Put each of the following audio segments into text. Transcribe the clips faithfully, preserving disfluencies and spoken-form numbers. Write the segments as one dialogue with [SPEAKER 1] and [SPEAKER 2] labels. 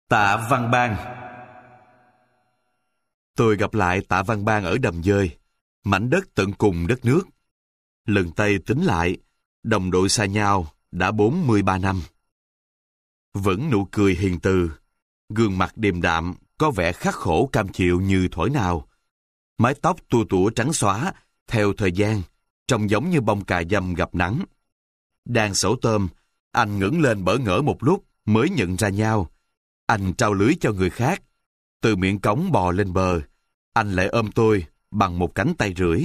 [SPEAKER 1] Tạ Văn Bang. Tôi gặp lại Tạ Văn Bang ở Đầm Dơi, mảnh đất tận cùng đất nước. Lần Tây tính lại, đồng đội xa nhau đã bốn mươi ba năm. Vẫn nụ cười hiền từ, gương mặt điềm đạm, có vẻ khắc khổ cam chịu như thuở nào. Mái tóc tua tủa trắng xóa, theo thời gian, trông giống như bông cà dăm gặp nắng. Đang sẩu tôm, anh ngẩng lên bỡ ngỡ một lúc mới nhận ra nhau. Anh trao lưới cho người khác. Từ miệng cống bò lên bờ, anh lại ôm tôi bằng một cánh tay rưỡi.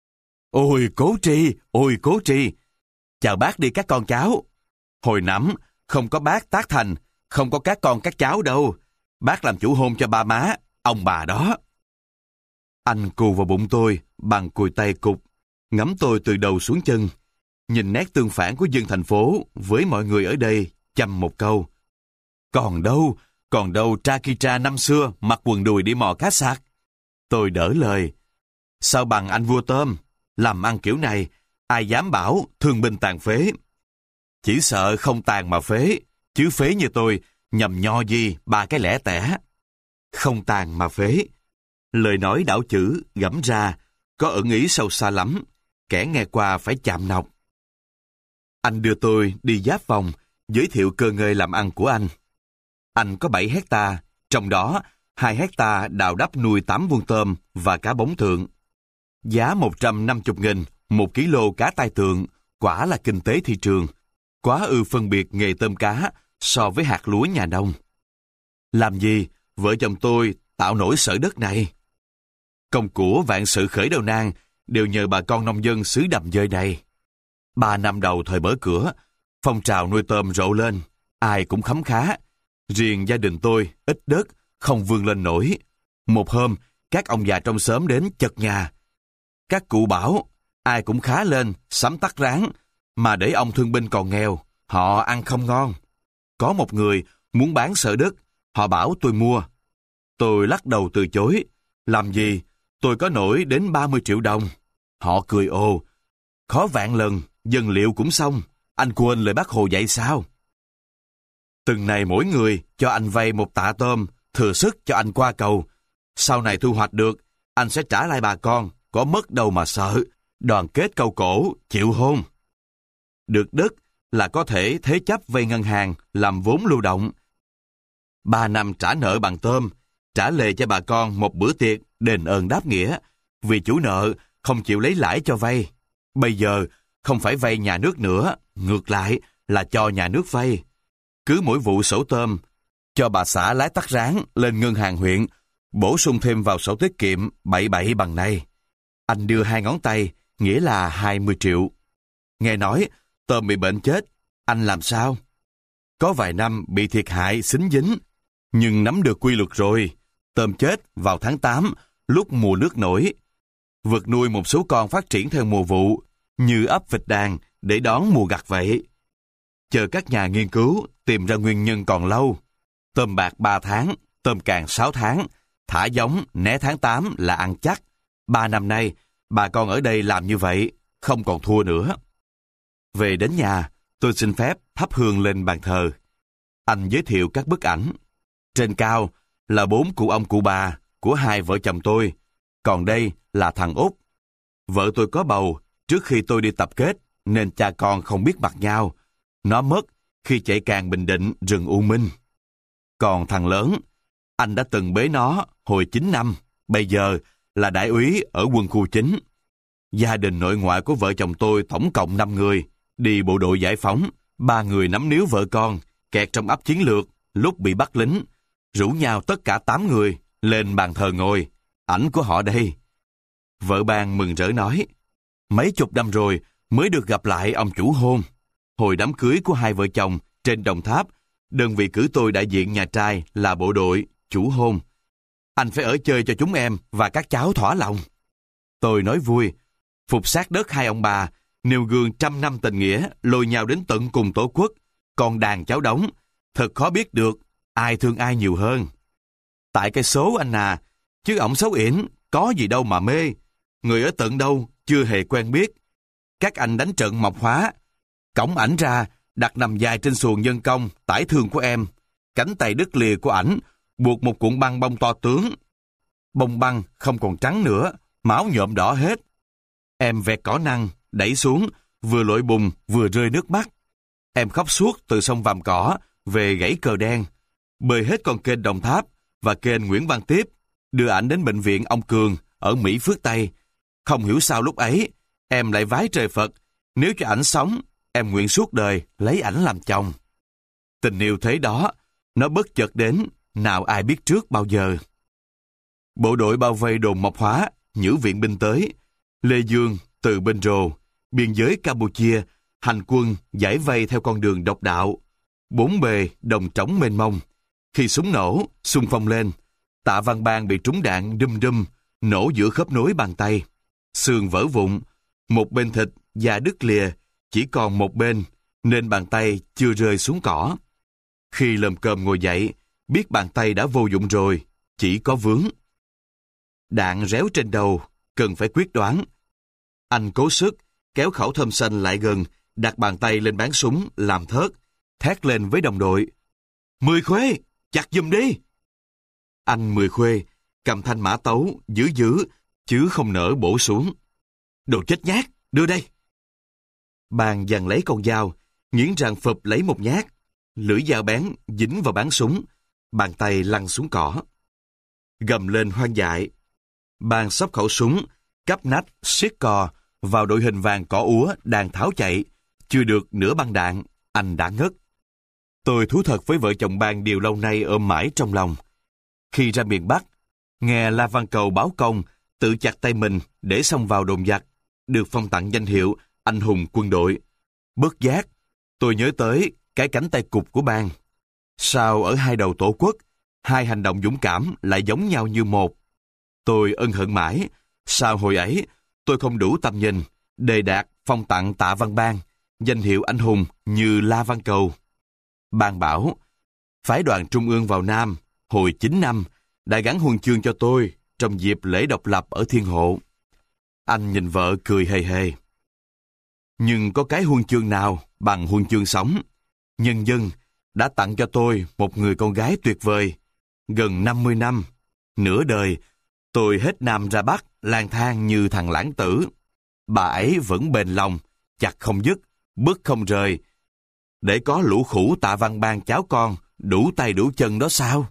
[SPEAKER 1] Ôi Cố Tri, ôi Cố Tri, chào bác đi các con cháu. Hồi nắm, không có bác Tác Thành, không có các con các cháu đâu. Bác làm chủ hôn cho ba má, ông bà đó. Anh cù vào bụng tôi bằng cùi tay cục, ngắm tôi từ đầu xuống chân, nhìn nét tương phản của dân thành phố với mọi người ở đây, chăm một câu. Còn đâu, còn đâu Tra-ki-tra năm xưa mặc quần đùi đi mò cá sạc. Tôi đỡ lời. Sao bằng anh vua tôm, làm ăn kiểu này, ai dám bảo thương binh tàn phế. Chỉ sợ không tàn mà phế, chứ phế như tôi, nhầm nho gì ba cái lẻ tẻ. Không tàn mà phế. Lời nói đảo chữ, gẫm ra, có ẩn ý sâu xa lắm, kẻ nghe qua phải chạm nọc. Anh đưa tôi đi giáp vòng, giới thiệu cơ ngơi làm ăn của anh. Anh có bảy hecta, trong đó hai hecta đào đắp nuôi tám vuông tôm và cá bống thượng. Giá một trăm năm mươi nghìn một kg cá tai tượng, quả là kinh tế thị trường. Quá ư phân biệt nghề tôm cá so với hạt lúa nhà nông. Làm gì, vợ chồng tôi tạo nổi sở đất này? Công của vạn sự khởi đầu nan đều nhờ bà con nông dân xứ Đầm Dơi này. Ba năm đầu thời mở cửa, phong trào nuôi tôm rộ lên, ai cũng khấm khá. Riêng gia đình tôi ít đất, không vươn lên nổi. Một hôm, các ông già trong xóm đến chật nhà. Các cụ bảo, ai cũng khá lên, sắm tắc ráng, mà để ông thương binh còn nghèo, họ ăn không ngon. Có một người muốn bán sở đất, họ bảo tôi mua. Tôi lắc đầu từ chối. Làm gì, tôi có nổi đến ba mươi triệu đồng. Họ cười ồ, khó vạn lần, dân liệu cũng xong, anh quên lời bác Hồ dạy sao? Từng này mỗi người cho anh vay một tạ tôm, thừa sức cho anh qua cầu. Sau này thu hoạch được, anh sẽ trả lại bà con, có mất đâu mà sợ, đoàn kết câu cổ, chịu hôn. Được đất là có thể thế chấp vay ngân hàng làm vốn lưu động. Ba năm trả nợ bằng tôm, trả lệ cho bà con một bữa tiệc đền ơn đáp nghĩa, vì chủ nợ không chịu lấy lãi cho vay. Bây giờ không phải vay nhà nước nữa, ngược lại là cho nhà nước vay. Cứ mỗi vụ sổ tôm, cho bà xã lái tắc ráng lên ngân hàng huyện, bổ sung thêm vào sổ tiết kiệm bảy bảy bằng này. Anh đưa hai ngón tay, nghĩa là hai mươi triệu. Nghe nói, tôm bị bệnh chết, anh làm sao? Có vài năm bị thiệt hại xính dính, nhưng nắm được quy luật rồi. Tôm chết vào tháng tám, lúc mùa nước nổi. Vật nuôi một số con phát triển theo mùa vụ, như ấp vịt đàn để đón mùa gặt vậy. Chờ các nhà nghiên cứu tìm ra nguyên nhân còn lâu. Tôm bạc ba tháng, tôm càng sáu tháng, thả giống né tháng tám là ăn chắc. Ba năm nay, bà con ở đây làm như vậy, không còn thua nữa. Về đến nhà, tôi xin phép thắp hương lên bàn thờ. Anh giới thiệu các bức ảnh. Trên cao là bốn cụ ông cụ bà của hai vợ chồng tôi, còn đây là thằng Út. Vợ tôi có bầu trước khi tôi đi tập kết, nên cha con không biết mặt nhau. Nó mất khi chạy càng Bình Định rừng U Minh. Còn thằng lớn, anh đã từng bế nó hồi chín năm, bây giờ là đại úy ở quân khu chín. Gia đình nội ngoại của vợ chồng tôi tổng cộng năm người, đi bộ đội giải phóng, ba người nắm níu vợ con, kẹt trong ấp chiến lược lúc bị bắt lính, rủ nhau tất cả tám người lên bàn thờ ngồi, ảnh của họ đây. Vợ Bang mừng rỡ nói, mấy chục năm rồi mới được gặp lại ông chủ hôn. Hồi đám cưới của hai vợ chồng trên Đồng Tháp, đơn vị cử tôi đại diện nhà trai là bộ đội, chủ hôn. Anh phải ở chơi cho chúng em và các cháu thỏa lòng. Tôi nói vui, phục sát đất hai ông bà, nêu gương trăm năm tình nghĩa, lôi nhau đến tận cùng tổ quốc. Còn đàn cháu đóng, thật khó biết được ai thương ai nhiều hơn. Tại cái số anh à, chứ ổng xấu yển, có gì đâu mà mê. Người ở tận đâu, chưa hề quen biết. Các anh đánh trận Mộc Hóa, cõng ảnh ra, đặt nằm dài trên xuồng nhân công, tải thương của em. cánh tay đứt lìa của ảnh buộc một cuộn băng bông to tướng. Bông băng không còn trắng nữa, máu nhuộm đỏ hết. Em vẹt cỏ năng, đẩy xuống, vừa lội bùn vừa rơi nước mắt. Em khóc suốt từ sông Vàm Cỏ về gãy Cờ Đen, bơi hết con kênh Đồng Tháp và kênh Nguyễn Văn Tiếp, đưa ảnh đến bệnh viện ông Cường ở Mỹ Phước Tây. Không hiểu sao lúc ấy, em lại vái trời Phật, nếu cho ảnh sống, em nguyện suốt đời lấy ảnh làm chồng. Tình yêu thế đó, nó bất chợt đến, nào ai biết trước bao giờ. Bộ đội bao vây đồn Mộc Hóa, nhử viện binh tới. Lê Dương từ bên rồ, biên giới Campuchia, hành quân giải vây theo con đường độc đạo. Bốn bề đồng trống mênh mông. Khi súng nổ, xung phong lên, Tạ Văn Bang bị trúng đạn đum đum, nổ giữa khớp nối bàn tay. Xương vỡ vụn, một bên thịt, da đứt lìa, chỉ còn một bên, nên bàn tay chưa rơi xuống cỏ. Khi lồm cồm ngồi dậy, biết bàn tay đã vô dụng rồi, chỉ có vướng. Đạn réo trên đầu, cần phải quyết đoán. Anh cố sức, kéo khẩu thơm xanh lại gần, đặt bàn tay lên bán súng, làm thớt, thét lên với đồng đội. Mười Khuê, chặt giùm đi! Anh Mười Khuê, cầm thanh mã tấu, giữ giữ, chứ không nỡ bổ xuống. Đồ chết nhát, đưa đây! Bàn giằng lấy con dao, nghiến răng phập lấy một nhát. Lưỡi dao bén, dính vào bán súng. Bàn tay lăn xuống cỏ. Gầm lên hoang dại. Bàn xốc khẩu súng, cắp nách, siết cò, vào đội hình vàng cỏ úa đang tháo chạy. Chưa được nửa băng đạn, anh đã ngất. Tôi thú thật với vợ chồng Ban điều lâu nay ôm mãi trong lòng. Khi ra miền Bắc, nghe La Văn Cầu báo công, tự chặt tay mình để xông vào đồn giặc, được phong tặng danh hiệu anh hùng quân đội. Bất giác, tôi nhớ tới cái cánh tay cụt của Ban. Sao ở hai đầu tổ quốc, hai hành động dũng cảm lại giống nhau như một? Tôi ân hận mãi, sao hồi ấy tôi không đủ tầm nhìn, đề đạt phong tặng Tạ Văn Bang, danh hiệu anh hùng như La Văn Cầu. Ban bảo, phái đoàn Trung ương vào Nam, hồi chín năm, đã gắn huân chương cho tôi trong dịp lễ độc lập ở Thiên Hộ. Anh nhìn vợ cười hề hề. Nhưng có cái huân chương nào bằng huân chương sống. Nhân dân đã tặng cho tôi một người con gái tuyệt vời. Gần năm mươi năm, nửa đời, tôi hết Nam ra Bắc, lang thang như thằng lãng tử. Bà ấy vẫn bền lòng, chặt không dứt, bứt không rời. Để có lũ khủ Tạ Văn Bang cháu con, đủ tay đủ chân đó sao?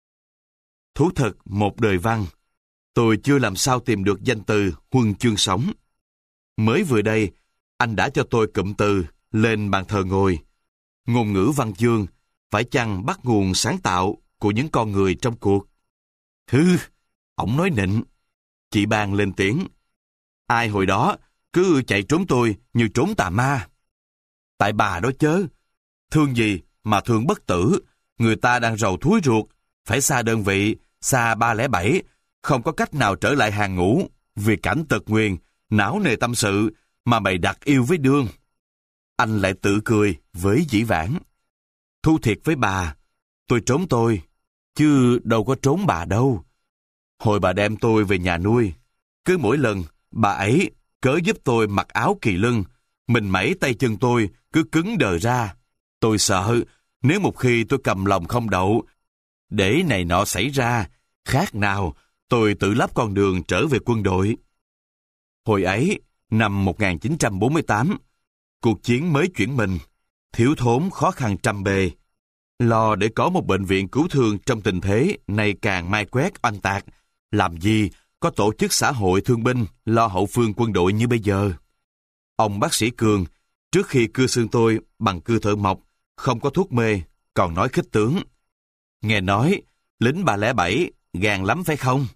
[SPEAKER 1] Thú thật một đời văn, tôi chưa làm sao tìm được danh từ huân chương sống. Mới vừa đây, anh đã cho tôi cụm từ lên bàn thờ ngồi. Ngôn ngữ văn chương, phải chăng bắt nguồn sáng tạo của những con người trong cuộc? Hư, ổng nói nịnh. Chị Ban lên tiếng. Ai hồi đó cứ chạy trốn tôi như trốn tà ma. Tại bà đó chớ. Thương gì mà thương bất tử. Người ta đang rầu thúi ruột, phải xa đơn vị, xa ba lẻ bảy, không có cách nào trở lại hàng ngũ. Vì cảnh tật nguyền, não nề tâm sự, mà mày đặt yêu với đương. Anh lại tự cười với dĩ vãng. Thu thiệt với bà, tôi trốn tôi, chứ đâu có trốn bà đâu. Hồi bà đem tôi về nhà nuôi, cứ mỗi lần bà ấy cớ giúp tôi mặc áo kỳ lưng, mình mẩy tay chân tôi cứ cứng đờ ra. Tôi sợ nếu một khi tôi cầm lòng không đậu, để này nọ xảy ra, khác nào tôi tự lắp con đường trở về quân đội. Hồi ấy, năm một nghìn chín trăm bốn mươi tám, cuộc chiến mới chuyển mình, thiếu thốn khó khăn trăm bề. Lo để có một bệnh viện cứu thương trong tình thế ngày càng mai quét oanh tạc, làm gì có tổ chức xã hội thương binh lo hậu phương quân đội như bây giờ. Ông bác sĩ Cường, trước khi cưa xương tôi bằng cưa thợ mộc, không có thuốc mê, còn nói khích tướng. Nghe nói, lính ba lẻ bảy gan lắm phải không?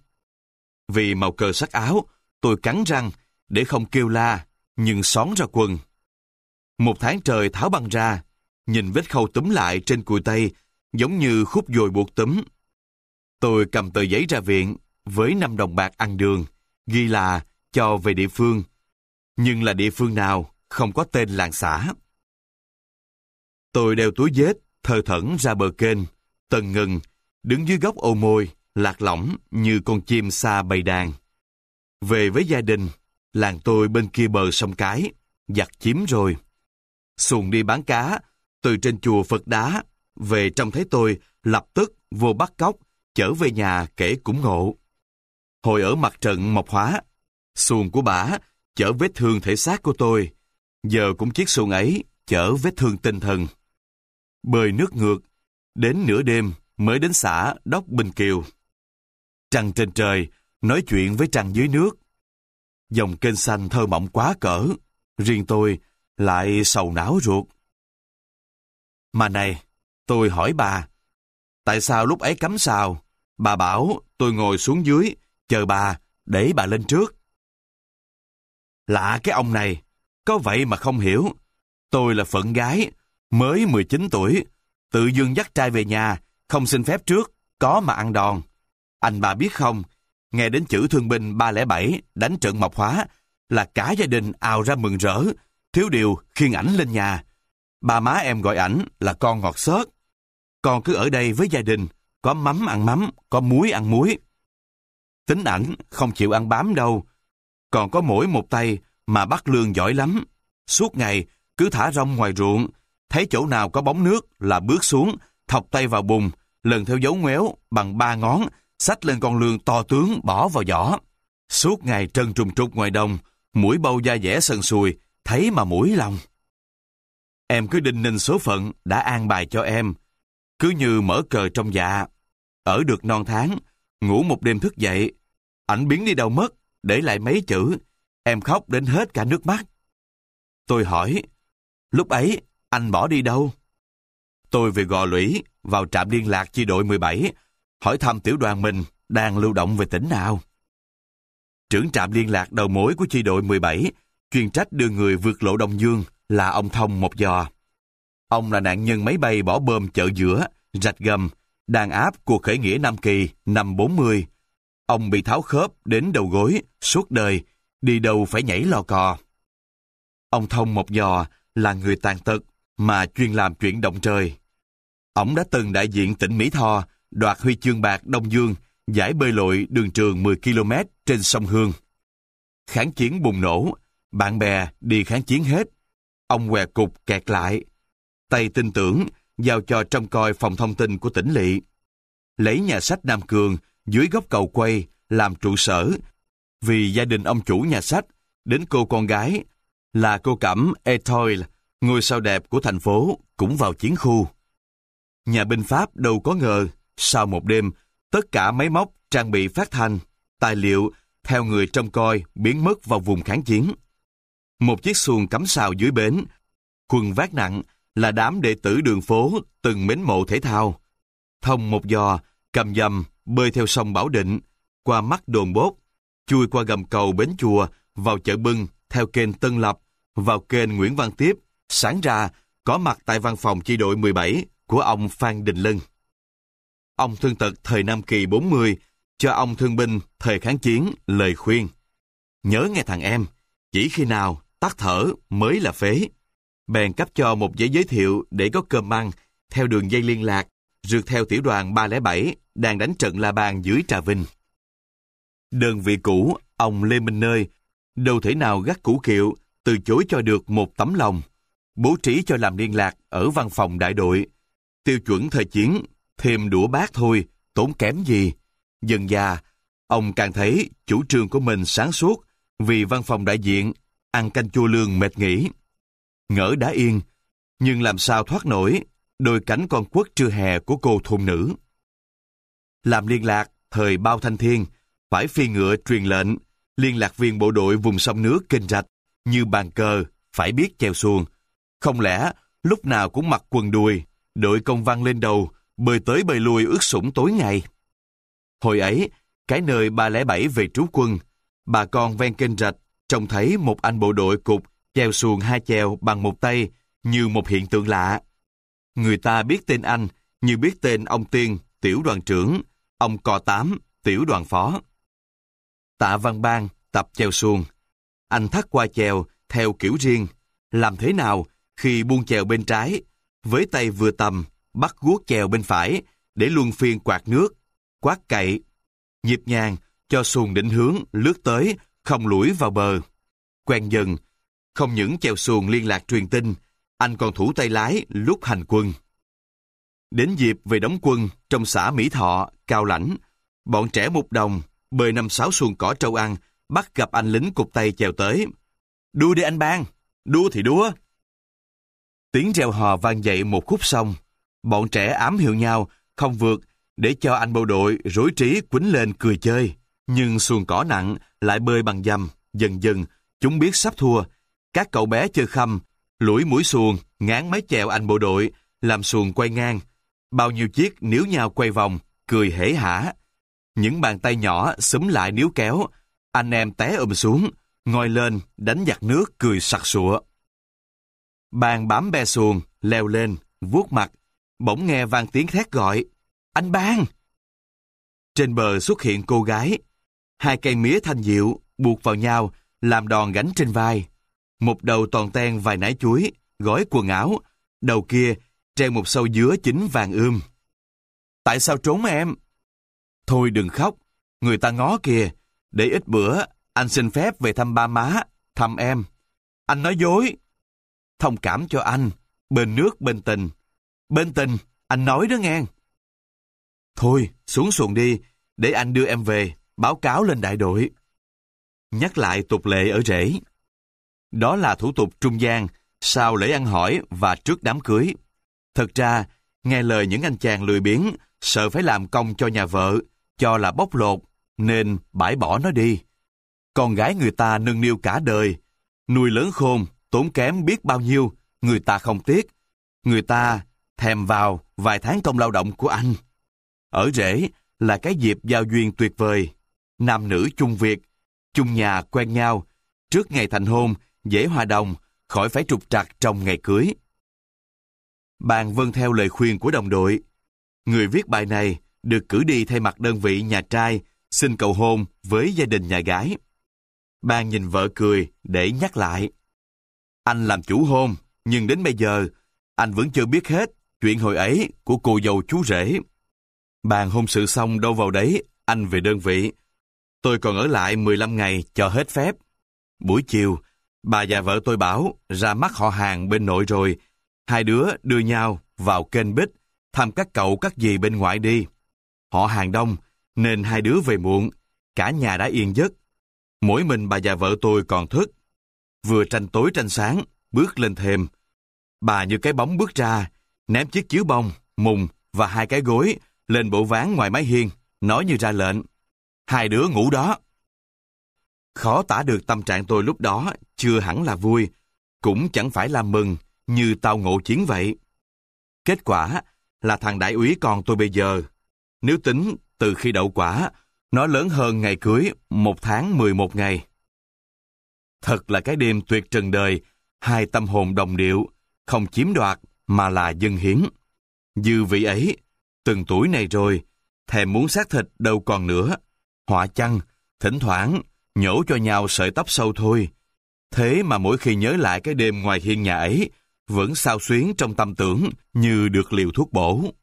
[SPEAKER 1] Vì màu cờ sắc áo, tôi cắn răng để không kêu la, nhưng xón ra quần. Một tháng trời tháo băng ra, nhìn vết khâu túm lại trên cùi tay, giống như khúc dồi buộc túm. Tôi cầm tờ giấy ra viện, với năm đồng bạc ăn đường, ghi là cho về địa phương. Nhưng là địa phương nào, không có tên làng xã. Tôi đeo túi vết, thờ thẫn ra bờ kênh, tần ngần, đứng dưới gốc ô môi, lạc lõng như con chim xa bầy đàn. Về với gia đình, làng tôi bên kia bờ sông Cái, giặc chiếm rồi. Xuồng đi bán cá, từ trên chùa Phật Đá, về trông thấy tôi, lập tức vô bắt cóc, chở về nhà kể cũng ngộ. Hồi ở mặt trận Mộc Hóa, xuồng của bả chở vết thương thể xác của tôi, giờ cũng chiếc xuồng ấy chở vết thương tinh thần. Bơi nước ngược, đến nửa đêm mới đến xã Đốc Bình Kiều. Trăng trên trời, nói chuyện với trăng dưới nước. Dòng kênh xanh thơ mộng quá cỡ, riêng tôi lại sầu não ruột. Mà này, tôi hỏi bà, tại sao lúc ấy cắm sào, bà bảo tôi ngồi xuống dưới, chờ bà, để bà lên trước. Lạ cái ông này, có vậy mà không hiểu. Tôi là phận gái, mới mười chín tuổi, tự dưng dắt trai về nhà, không xin phép trước, có mà ăn đòn. Anh bà biết không, nghe đến chữ thương binh ba không bảy đánh trận Mộc Hóa là cả gia đình ào ra mừng rỡ, thiếu điều khiêng ảnh lên nhà. Ba má em gọi ảnh là con ngọt xớt. Con cứ ở đây với gia đình, có mắm ăn mắm, có muối ăn muối. Tính ảnh không chịu ăn bám đâu, còn có mỗi một tay mà bắt lương giỏi lắm. Suốt ngày cứ thả rong ngoài ruộng, thấy chỗ nào có bóng nước là bước xuống, thọc tay vào bùn, lần theo dấu ngoéo bằng ba ngón, xách lên con lương to tướng bỏ vào giỏ. Suốt ngày trần trùng trục ngoài đồng, mũi bâu da dẻ sần sùi, thấy mà mũi lòng. Em cứ đinh ninh số phận đã an bài cho em, cứ như mở cờ trong dạ. Ở được non tháng, ngủ một đêm thức dậy, ảnh biến đi đâu mất, để lại mấy chữ, em khóc đến hết cả nước mắt. Tôi hỏi, lúc ấy anh bỏ đi đâu? Tôi về Gò Lũy, vào trạm liên lạc chi đội mười bảy, hỏi thăm tiểu đoàn mình đang lưu động về tỉnh nào. Trưởng trạm liên lạc đầu mối của chi đội mười bảy, chuyên trách đưa người vượt lộ Đông Dương, là ông Thông Một Giò. Ông là nạn nhân máy bay bỏ bom chợ giữa, rạch gầm, đàn áp cuộc khởi nghĩa Nam Kỳ năm bốn mươi. Ông bị tháo khớp đến đầu gối, suốt đời, đi đâu phải nhảy lò cò. Ông Thông Một Giò là người tàn tật mà chuyên làm chuyện động trời. Ông đã từng đại diện tỉnh Mỹ Tho đoạt huy chương bạc Đông Dương giải bơi lội đường trường mười ki lô mét trên sông Hương. Kháng chiến bùng nổ, bạn bè đi kháng chiến hết. Ông què cục kẹt lại. Tay tin tưởng giao cho trông coi phòng thông tin của tỉnh lỵ. Lấy nhà sách Nam Cường dưới góc cầu quay làm trụ sở, vì gia đình ông chủ nhà sách đến cô con gái là cô Cẩm Etoile, ngôi sao đẹp của thành phố, cũng vào chiến khu. Nhà binh Pháp đâu có ngờ, sau một đêm, tất cả máy móc, trang bị phát thanh, tài liệu theo người trông coi biến mất vào vùng kháng chiến. Một chiếc xuồng cắm sào dưới bến, quần vác nặng là đám đệ tử đường phố từng mến mộ thể thao. Thông Một Giò cầm dầm bơi theo sông Bảo Định, qua mắt đồn Bốt, chui qua gầm cầu Bến Chùa, vào chợ Bưng theo kênh Tân Lập, vào kênh Nguyễn Văn Tiếp, sáng ra có mặt tại văn phòng chi đội mười bảy của ông Phan Đình Lân. Ông thương tật thời Nam Kỳ bốn mươi cho ông thương binh thời kháng chiến lời khuyên: nhớ nghe thằng em, chỉ khi nào tắt thở mới là phế. Bèn cấp cho một giấy giới thiệu để có cơm ăn theo đường dây liên lạc, rượt theo tiểu đoàn ba không bảy đang đánh trận La Bàn dưới Trà Vinh. Đơn vị cũ, ông Lê Minh Nơi, đâu thể nào gắt củ kiệu, từ chối cho được một tấm lòng, bố trí cho làm liên lạc ở văn phòng đại đội. Tiêu chuẩn thời chiến, thêm đũa bát thôi, tốn kém gì. Dần già, ông càng thấy chủ trương của mình sáng suốt, vì văn phòng đại diện, ăn canh chua lương mệt nghỉ. Ngỡ đã yên, nhưng làm sao thoát nổi đôi cánh con quất trưa hè của cô thôn nữ. Làm liên lạc thời Bao Thanh Thiên, phải phi ngựa truyền lệnh, liên lạc viên bộ đội vùng sông nước kênh rạch, như bàn cờ, phải biết chèo xuồng. Không lẽ lúc nào cũng mặc quần đùi, đội công văn lên đầu, bơi tới bơi lui ướt sũng tối ngày. Hồi ấy, cái nơi ba không bảy về trú quân, bà con ven kênh rạch trông thấy một anh bộ đội cục chèo xuồng hai chèo bằng một tay như một hiện tượng lạ. Người ta biết tên anh như biết tên ông Tiên, tiểu đoàn trưởng, ông Cò Tám, tiểu đoàn phó. Tạ Văn Bang tập chèo xuồng. Anh thắt qua chèo theo kiểu riêng, làm thế nào khi buông chèo bên trái, với tay vừa tầm, bắt guốc chèo bên phải để luân phiên quạt nước, quát cậy, nhịp nhàng cho xuồng định hướng lướt tới, không lủi vào bờ. Quen dần, không những chèo xuồng liên lạc truyền tin, anh còn thủ tay lái lúc hành quân. Đến dịp về đóng quân trong xã Mỹ Thọ, Cao Lãnh, bọn trẻ mục đồng, bơi năm sáu xuồng cỏ trâu ăn, bắt gặp anh lính cụt tay chèo tới. Đua đi anh Ban, đua thì đua. Tiếng reo hò vang dậy một khúc sông. Bọn trẻ ám hiệu nhau, không vượt, để cho anh bộ đội rối trí quýnh lên cười chơi. Nhưng xuồng cỏ nặng lại bơi bằng dầm, dần dần, chúng biết sắp thua. Các cậu bé chơi khăm, lủi mũi xuồng, ngán mái chèo anh bộ đội, làm xuồng quay ngang. Bao nhiêu chiếc níu nhau quay vòng, cười hể hả. Những bàn tay nhỏ xúm lại níu kéo, anh em té ùm xuống, ngoi lên, đánh giặc nước cười sặc sụa. Ban bám be xuồng, leo lên, vuốt mặt, bỗng nghe vang tiếng thét gọi, anh Ban! Trên bờ xuất hiện cô gái, hai cây mía thanh diệu buộc vào nhau, làm đòn gánh trên vai. Một đầu toàn ten vài nải chuối, gói quần áo, đầu kia treo một sâu dứa chín vàng ươm. Tại sao trốn em? Thôi đừng khóc, người ta ngó kìa, để ít bữa anh xin phép về thăm ba má, thăm em. Anh nói dối. Thông cảm cho anh, bên nước bên tình. Bên tình, anh nói đó nghe. Thôi, xuống xuồng đi, để anh đưa em về, báo cáo lên đại đội. Nhắc lại tục lệ ở rễ. Đó là thủ tục trung gian, sau lễ ăn hỏi và trước đám cưới. Thật ra, nghe lời những anh chàng lười biếng, sợ phải làm công cho nhà vợ, cho là bóc lột, nên bãi bỏ nó đi. Con gái người ta nâng niu cả đời, nuôi lớn khôn, tốn kém biết bao nhiêu, người ta không tiếc. Người ta thèm vào vài tháng công lao động của anh. Ở rễ là cái dịp giao duyên tuyệt vời. Nam nữ chung việc, chung nhà quen nhau, trước ngày thành hôn, dễ hòa đồng, khỏi phải trục trặc trong ngày cưới. Ban vâng theo lời khuyên của đồng đội. Người viết bài này được cử đi thay mặt đơn vị nhà trai xin cầu hôn với gia đình nhà gái. Ban nhìn vợ cười để nhắc lại. Anh làm chủ hôn, nhưng đến bây giờ, anh vẫn chưa biết hết chuyện hồi ấy của cô dâu chú rể. Bàn hôn sự xong đâu vào đấy, anh về đơn vị. Tôi còn ở lại mười lăm ngày cho hết phép. Buổi chiều, bà và vợ tôi bảo ra mắt họ hàng bên nội rồi. Hai đứa đưa nhau vào kênh Bích, thăm các cậu các dì bên ngoại đi. Họ hàng đông, nên hai đứa về muộn, cả nhà đã yên giấc. Mỗi mình bà và vợ tôi còn thức. Vừa tranh tối tranh sáng, bước lên thềm. Bà như cái bóng bước ra, ném chiếc chiếu bông, mùng và hai cái gối lên bộ ván ngoài mái hiên, nói như ra lệnh. Hai đứa ngủ đó. Khó tả được tâm trạng tôi lúc đó, chưa hẳn là vui, cũng chẳng phải là mừng, như tao ngộ chiến vậy. Kết quả là thằng đại úy con tôi bây giờ, nếu tính từ khi đậu quả, nó lớn hơn ngày cưới một tháng mười một ngày. Thật là cái đêm tuyệt trần đời, hai tâm hồn đồng điệu, không chiếm đoạt mà là dâng hiến. Dư vị ấy, từng tuổi này rồi, thèm muốn xác thịt đâu còn nữa. Họa chăng, thỉnh thoảng, nhổ cho nhau sợi tóc sâu thôi. Thế mà mỗi khi nhớ lại cái đêm ngoài hiên nhà ấy, vẫn xao xuyến trong tâm tưởng như được liều thuốc bổ.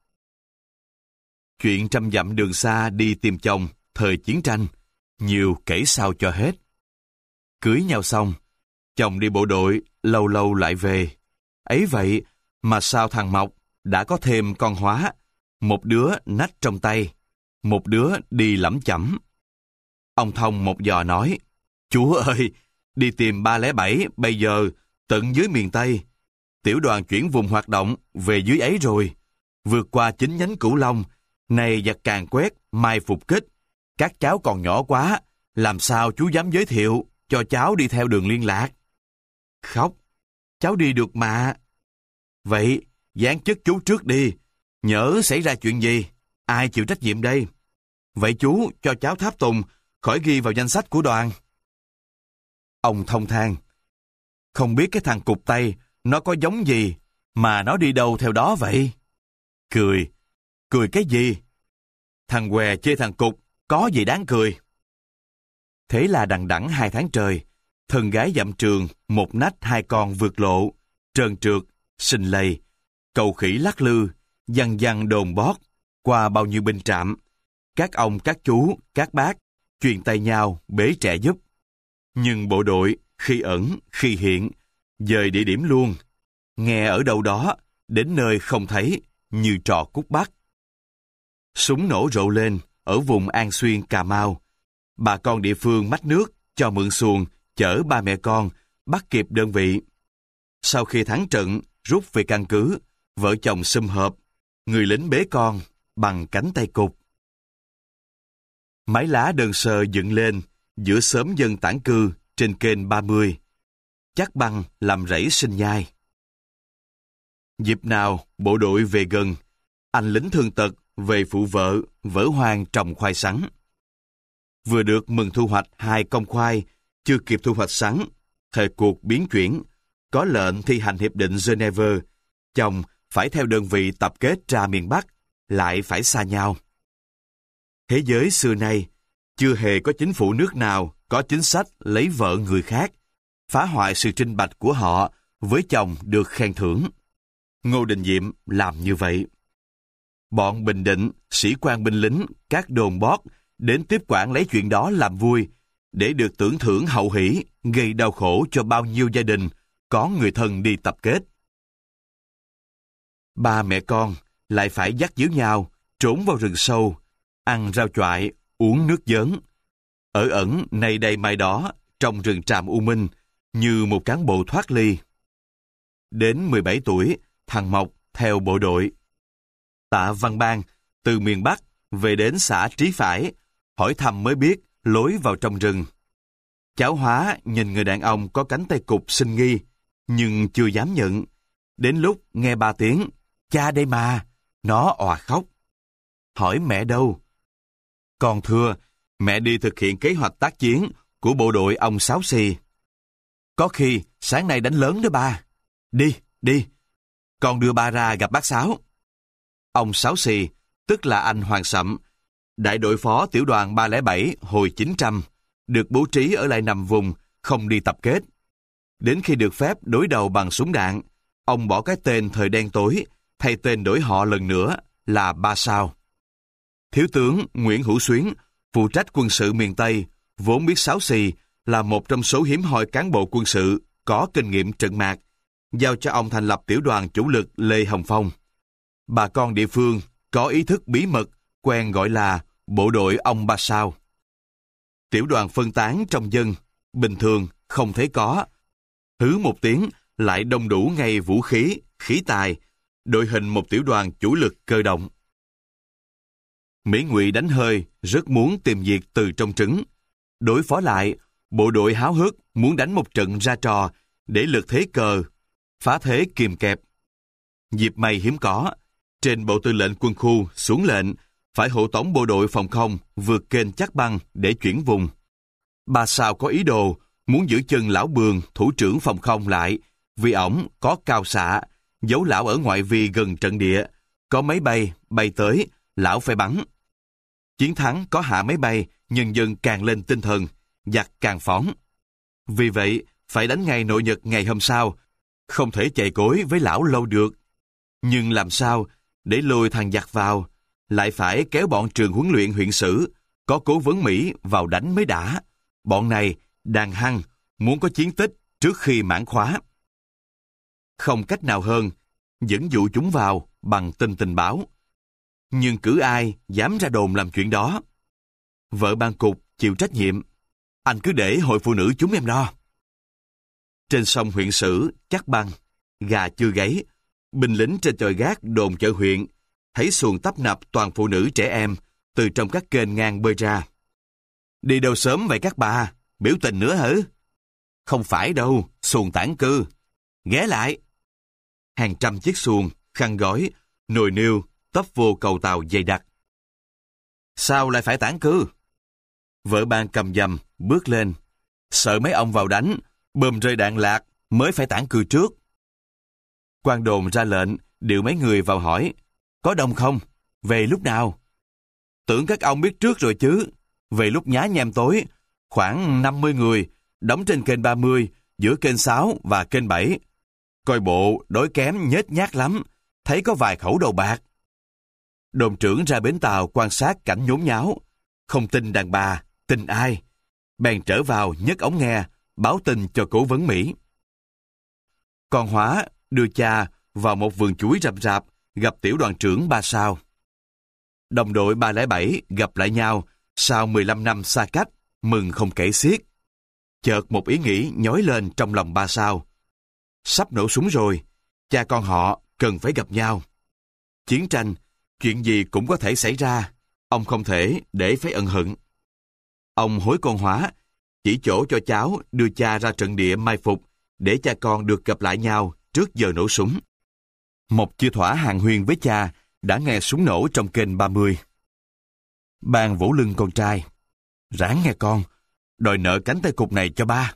[SPEAKER 1] Chuyện trăm dặm đường xa đi tìm chồng, thời chiến tranh, nhiều kể sao cho hết. Cưới nhau xong, chồng đi bộ đội, lâu lâu lại về. Ấy vậy mà sao thằng Mộc đã có thêm con Hóa, một đứa nách trong tay, một đứa đi lẩm chẩm. Ông Thông một giò nói, Chúa ơi, đi tìm ba không bảy bây giờ tận dưới miền Tây. Tiểu đoàn chuyển vùng hoạt động về dưới ấy rồi. Vượt qua chính nhánh Cửu Long, này giặc càng quét, mai phục kích. Các cháu còn nhỏ quá, làm sao chú dám giới thiệu cho cháu đi theo đường liên lạc? Khóc, cháu đi được mà. Vậy, giáng chức chú trước đi. Nhỡ xảy ra chuyện gì, ai chịu trách nhiệm đây? Vậy chú cho cháu tháp tùng, khỏi ghi vào danh sách của đoàn. Ông Thông than, không biết cái thằng cụt tay, nó có giống gì, mà nó đi đâu theo đó vậy? Cười, cười cái gì? Thằng què chê thằng cụt, có gì đáng cười? Thế là đằng đẵng hai tháng trời, thân gái dặm trường, một nách hai con vượt lộ, trơn trượt, sinh lầy, cầu khỉ lắc lư, văng văng đồn bót, qua bao nhiêu binh trạm. Các ông, các chú, các bác, truyền tay nhau, bế trẻ giúp. Nhưng bộ đội, khi ẩn, khi hiện, dời địa điểm luôn. Nghe ở đâu đó, đến nơi không thấy, như trò cút bắt. Súng nổ rộ lên ở vùng An Xuyên, Cà Mau. Bà con địa phương mách nước cho mượn xuồng chở ba mẹ con bắt kịp đơn vị. Sau khi thắng trận, rút về căn cứ, vợ chồng sum họp, người lính bế con bằng cánh tay cụt. Mái lá đơn sơ dựng lên giữa xóm dân tản cư trên kênh ba mươi. Chắc băng làm rẫy sinh nhai. Dịp nào bộ đội về gần, anh lính thương tật về phụ vợ vỡ hoang trồng khoai sắn. Vừa được mừng thu hoạch hai công khoai, chưa kịp thu hoạch sắn, thời cuộc biến chuyển, có lệnh thi hành hiệp định Geneva, chồng phải theo đơn vị tập kết ra miền Bắc, lại phải xa nhau. Thế giới xưa nay, chưa hề có chính phủ nước nào có chính sách lấy vợ người khác, phá hoại sự trinh bạch của họ với chồng được khen thưởng. Ngô Đình Diệm làm như vậy. Bọn Bình Định, sĩ quan binh lính, các đồn bót đến tiếp quản lấy chuyện đó làm vui, để được tưởng thưởng hậu hỷ, gây đau khổ cho bao nhiêu gia đình có người thân đi tập kết. Ba mẹ con lại phải dắt díu nhau, trốn vào rừng sâu, ăn rau choại, uống nước giớn. Ở ẩn nay đây mai đó, trong rừng tràm u minh, như một cán bộ thoát ly. Đến mười bảy tuổi, thằng Mộc theo bộ đội. Tạ Văn Bang từ miền Bắc về đến xã Trí Phải, hỏi thăm mới biết lối vào trong rừng. Cháu Hóa nhìn người đàn ông có cánh tay cụt sinh nghi, nhưng chưa dám nhận. Đến lúc nghe ba tiếng, cha đây mà, nó òa khóc. Hỏi mẹ đâu? Con thưa, mẹ đi thực hiện kế hoạch tác chiến của bộ đội ông Sáu Xì. Có khi sáng nay đánh lớn đó ba. Đi, đi, con đưa ba ra gặp bác Sáu. Ông Sáu Xì, tức là anh Hoàng Sậm, đại đội phó tiểu đoàn ba không bảy hồi chín trăm, được bố trí ở lại nằm vùng, không đi tập kết. Đến khi được phép đối đầu bằng súng đạn, ông bỏ cái tên thời đen tối, thay tên đổi họ lần nữa là Ba Sao. Thiếu tướng Nguyễn Hữu Xuyến, phụ trách quân sự miền Tây, vốn biết Sáu Xì là một trong số hiếm hoi cán bộ quân sự có kinh nghiệm trận mạc, giao cho ông thành lập tiểu đoàn chủ lực Lê Hồng Phong. Bà con địa phương có ý thức bí mật, quen gọi là bộ đội ông Ba Sao. Tiểu đoàn phân tán trong dân, bình thường không thấy có. Hứ một tiếng lại đông đủ ngay vũ khí, khí tài, đội hình một tiểu đoàn chủ lực cơ động. Mỹ Ngụy đánh hơi rất muốn tìm việc từ trong trứng. Đối phó lại, bộ đội háo hức muốn đánh một trận ra trò để lật thế cờ, phá thế kìm kẹp. Dịp may hiếm có, trên bộ tư lệnh quân khu xuống lệnh phải hộ tống bộ đội phòng không vượt kênh Chắc Băng để chuyển vùng. Ba Sao có ý đồ muốn giữ chân lão Bường, thủ trưởng phòng không lại, vì ổng có cao xạ, giấu lão ở ngoại vi gần trận địa, có máy bay bay tới, lão phải bắn. Chiến thắng có hạ máy bay, nhân dân càng lên tinh thần, giặc càng phóng. Vì vậy, phải đánh ngay nội nhật ngày hôm sau, không thể chạy cối với lão lâu được. Nhưng làm sao để lôi thằng giặc vào, lại phải kéo bọn trường huấn luyện huyện Sử, có cố vấn Mỹ vào đánh mới đã. Bọn này đàn hăng, muốn có chiến tích trước khi mãn khóa. Không cách nào hơn, dẫn dụ chúng vào bằng tin tình báo. Nhưng cử ai dám ra đồn làm chuyện đó? Vợ ban cục chịu trách nhiệm. Anh cứ để hội phụ nữ chúng em lo. Trên sông huyện Sử, Chắc Băng, gà chưa gáy, binh lính trên chòi gác đồn chợ huyện, thấy xuồng tấp nập toàn phụ nữ trẻ em từ trong các kênh ngang bơi ra. Đi đâu sớm vậy các bà? Biểu tình nữa hả? Không phải đâu, xuồng tản cư. Ghé lại. Hàng trăm chiếc xuồng, khăn gói, nồi niêu, tấp vô cầu tàu dày đặc. Sao lại phải tản cư? Vợ ban cầm dầm, bước lên. Sợ mấy ông vào đánh, bơm rơi đạn lạc, mới phải tản cư trước. Quan đồn ra lệnh, điều mấy người vào hỏi. Có đông không? Về lúc nào? Tưởng các ông biết trước rồi chứ. Về lúc nhá nhem tối, khoảng năm mươi người, đóng trên kênh ba mươi, giữa kênh sáu và kênh bảy. Coi bộ, đối kém nhếch nhác lắm, thấy có vài khẩu đầu bạc. Đồn trưởng ra bến tàu quan sát cảnh nhốn nháo. Không tin đàn bà, tin ai? Bèn trở vào nhấc ống nghe, báo tin cho cố vấn Mỹ. Con Hóa đưa cha vào một vườn chuối rậm rạp gặp tiểu đoàn trưởng Ba Sao. Đồng đội ba không bảy gặp lại nhau sau mười lăm năm xa cách, mừng không kể xiết. Chợt một ý nghĩ nhói lên trong lòng Ba Sao. Sắp nổ súng rồi, cha con họ cần phải gặp nhau. Chiến tranh, chuyện gì cũng có thể xảy ra, ông không thể để phải ân hận. Ông hối con Hóa, chỉ chỗ cho cháu đưa cha ra trận địa mai phục để cha con được gặp lại nhau trước giờ nổ súng. Mộc chưa thỏa hàng huyên với cha, đã nghe súng nổ trong kênh ba mươi. Ban vỗ lưng con trai. Ráng nghe con, đòi nợ cánh tay cụt này cho ba.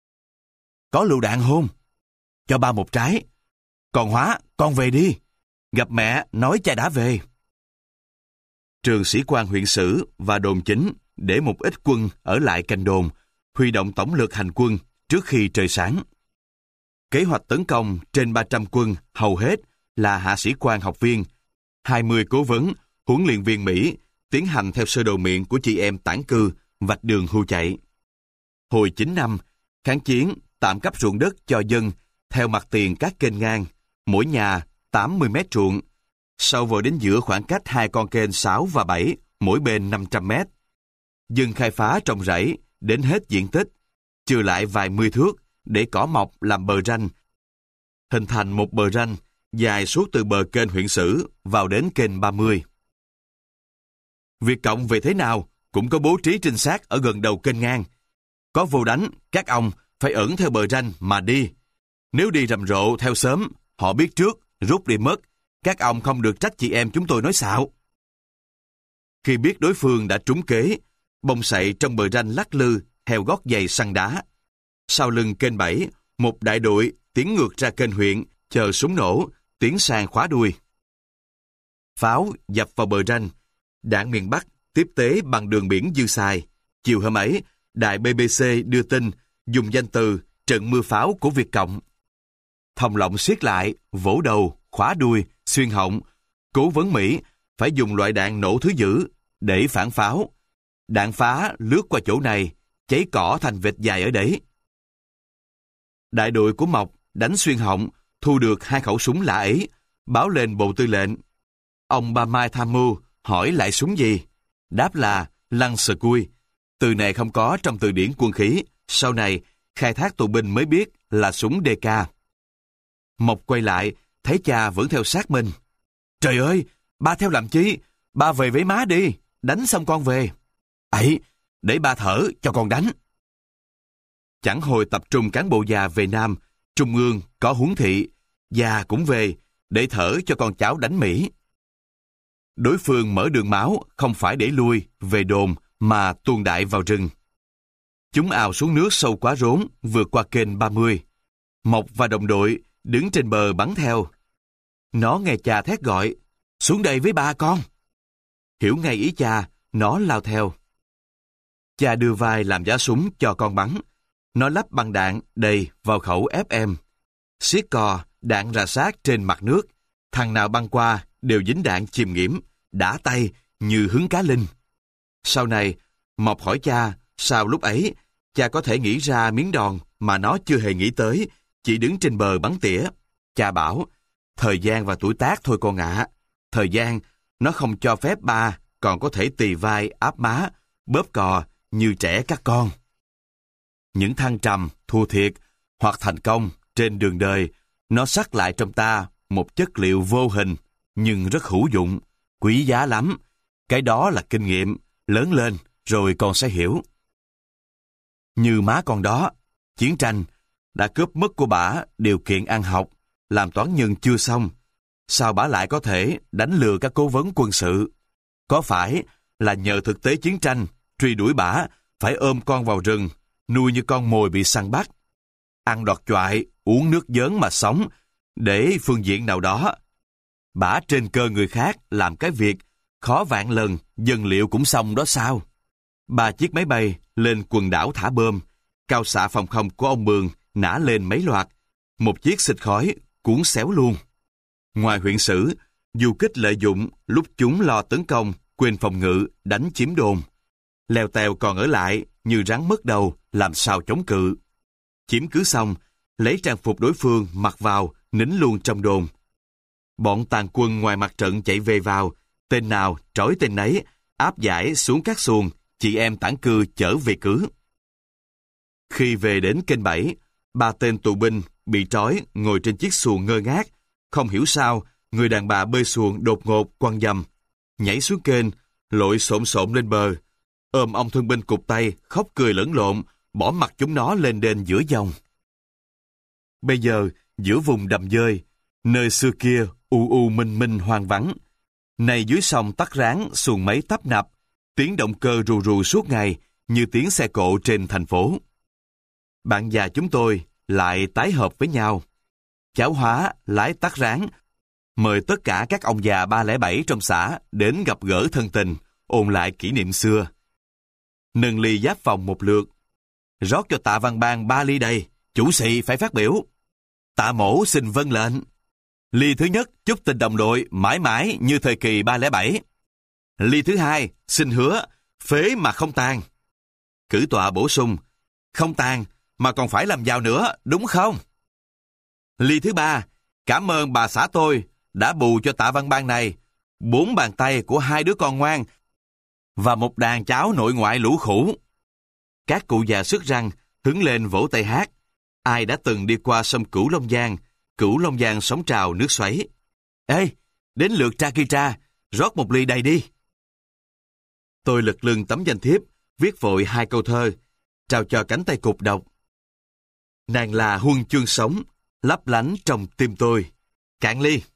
[SPEAKER 1] Có lựu đạn không? Cho ba một trái. Còn Hóa, con về đi. Gặp mẹ, nói cha đã về. Trường sĩ quan huyện sử và đồn chính để một ít quân ở lại canh đồn, huy động tổng lực hành quân trước khi trời sáng. Kế hoạch tấn công trên ba trăm quân hầu hết là hạ sĩ quan học viên, hai mươi cố vấn, huấn luyện viên Mỹ tiến hành theo sơ đồ miệng của chị em tản cư, vạch đường hưu chạy. Hồi chín năm, kháng chiến tạm cấp ruộng đất cho dân theo mặt tiền các kênh ngang, mỗi nhà tám mươi mét ruộng, sau vội đến giữa khoảng cách hai con kênh sáu và bảy, mỗi bên năm trăm mét. Dân khai phá trồng rẫy đến hết diện tích, trừ lại vài mươi thước để cỏ mọc làm bờ ranh, hình thành một bờ ranh dài suốt từ bờ kênh huyện sử vào đến kênh ba mươi. Việt Cộng về thế nào cũng có bố trí trinh sát ở gần đầu kênh ngang. Có vô đánh, các ông phải ẩn theo bờ ranh mà đi. Nếu đi rầm rộ theo sớm, họ biết trước, rút đi mất, các ông không được trách chị em chúng tôi nói xạo. Khi biết đối phương đã trúng kế, bông sậy trong bờ ranh lắc lư theo gót giày săn đá. Sau lưng kênh bảy, một đại đội tiến ngược ra kênh huyện, chờ súng nổ, tiến sang khóa đuôi. Pháo dập vào bờ ranh, đạn miền Bắc tiếp tế bằng đường biển dư xài. Chiều hôm ấy, đài bê bê xê đưa tin dùng danh từ trận mưa pháo của Việt Cộng. Thòng lọng siết lại, vỗ đầu, khóa đuôi, xuyên họng. Cố vấn Mỹ phải dùng loại đạn nổ thứ dữ để phản pháo. Đạn phá lướt qua chỗ này, cháy cỏ thành vệt dài ở đấy. Đại đội của Mộc đánh xuyên họng, thu được hai khẩu súng lạ ấy, báo lên bộ tư lệnh. Ông Ba Mai tham mưu hỏi lại súng gì? Đáp là lăng sờ cui. Từ này không có trong từ điển quân khí, sau này khai thác tù binh mới biết là súng đê ca. Mộc quay lại, thấy cha vẫn theo sát mình. Trời ơi, ba theo làm chi? Ba về với má đi, đánh xong con về. Ấy, để ba thở cho con đánh. Chẳng hồi tập trung cán bộ già về Nam, Trung ương có huấn thị, già cũng về, để thở cho con cháu đánh Mỹ. Đối phương mở đường máu không phải để lui về đồn mà tuôn đại vào rừng. Chúng ào xuống nước sâu quá rốn, vượt qua kênh ba mươi. Mộc và đồng đội đứng trên bờ bắn theo. Nó nghe cha thét gọi, xuống đây với ba con. Hiểu ngay ý cha, nó lao theo. Cha đưa vai làm giá súng cho con bắn. Nó lắp băng đạn đầy vào khẩu ép em. Siết cò, đạn rà sát trên mặt nước. Thằng nào băng qua đều dính đạn chìm nghiễm, đã tay như hứng cá linh. Sau này, Mộc hỏi cha, sao lúc ấy cha có thể nghĩ ra miếng đòn mà nó chưa hề nghĩ tới, chỉ đứng trên bờ bắn tỉa. Cha bảo, thời gian và tuổi tác thôi con ạ. Thời gian, nó không cho phép ba còn có thể tì vai áp má, bóp cò như trẻ các con. Những thăng trầm, thua thiệt hoặc thành công trên đường đời, nó sắc lại trong ta một chất liệu vô hình nhưng rất hữu dụng, quý giá lắm. Cái đó là kinh nghiệm, lớn lên rồi con sẽ hiểu. Như má con đó, chiến tranh đã cướp mất của bả điều kiện ăn học, làm toán nhân chưa xong. Sao bả lại có thể đánh lừa các cố vấn quân sự? Có phải là nhờ thực tế chiến tranh, truy đuổi bả, phải ôm con vào rừng, nuôi như con mồi bị săn bắt, ăn đọt choại, uống nước giớn mà sống, để phương diện nào đó. Bả trên cơ người khác làm cái việc khó vạn lần, dân liệu cũng xong đó sao? Ba chiếc máy bay lên quần đảo thả bom, cao xạ phòng không của ông Mường nã lên mấy loạt, một chiếc xịt khói cuốn xéo luôn. Ngoài huyện sử, du kích lợi dụng lúc chúng lo tấn công, quên phòng ngự, đánh chiếm đồn. Leo tèo còn ở lại như rắn mất đầu, làm sao chống cự. Chiếm cứ xong, lấy trang phục đối phương mặc vào, nín luôn trong đồn. Bọn tàn quân ngoài mặt trận chạy về vào, tên nào trói tên nấy, áp giải xuống các xuồng, chị em tản cư chở về cứ. Khi về đến kênh bảy, ba tên tù binh bị trói ngồi trên chiếc xuồng ngơ ngác. Không hiểu sao, người đàn bà bơi xuồng đột ngột quăng dầm, nhảy xuống kênh, lội xổm xổm lên bờ, ôm ông thương binh cụt tay, khóc cười lẫn lộn, bỏ mặc chúng nó lên đên giữa dòng. Bây giờ, giữa vùng đầm dơi, nơi xưa kia u u minh minh hoang vắng, nay dưới sông tắc ráng xuồng máy tấp nập, tiếng động cơ rù rù suốt ngày như tiếng xe cộ trên thành phố. Bạn già chúng tôi lại tái hợp với nhau. Cháo Hóa lái tắc ráng, mời tất cả các ông già ba lẻ bảy trong xã đến gặp gỡ thân tình, ôn lại kỷ niệm xưa. Nâng ly giáp phòng một lượt. Rót cho Tạ Văn Bang ba ly đầy, chủ xị phải phát biểu. Tạ Mổ xin vâng lệnh. Ly thứ nhất chúc tình đồng đội mãi mãi như thời kỳ ba lẻ bảy. Ly thứ hai xin hứa phế mà không tàn. Cử tọa bổ sung, không tàn mà còn phải làm giàu nữa, đúng không? Ly thứ ba, cảm ơn bà xã tôi đã bù cho Tạ Văn Bang này bốn bàn tay của hai đứa con ngoan và một đàn cháu nội ngoại lũ khủ. Các cụ già sức răng hứng lên vỗ tay hát. Ai đã từng đi qua sông Cửu Long Giang, Cửu Long Giang sóng trào nước xoáy. Ê, đến lượt Tra-ki-tra, rót một ly đầy đi. Tôi lật lưng tấm danh thiếp, viết vội hai câu thơ, trao cho cánh tay cụt đọc. Nàng là huân chương sống, lấp lánh trong tim tôi. Cạn ly.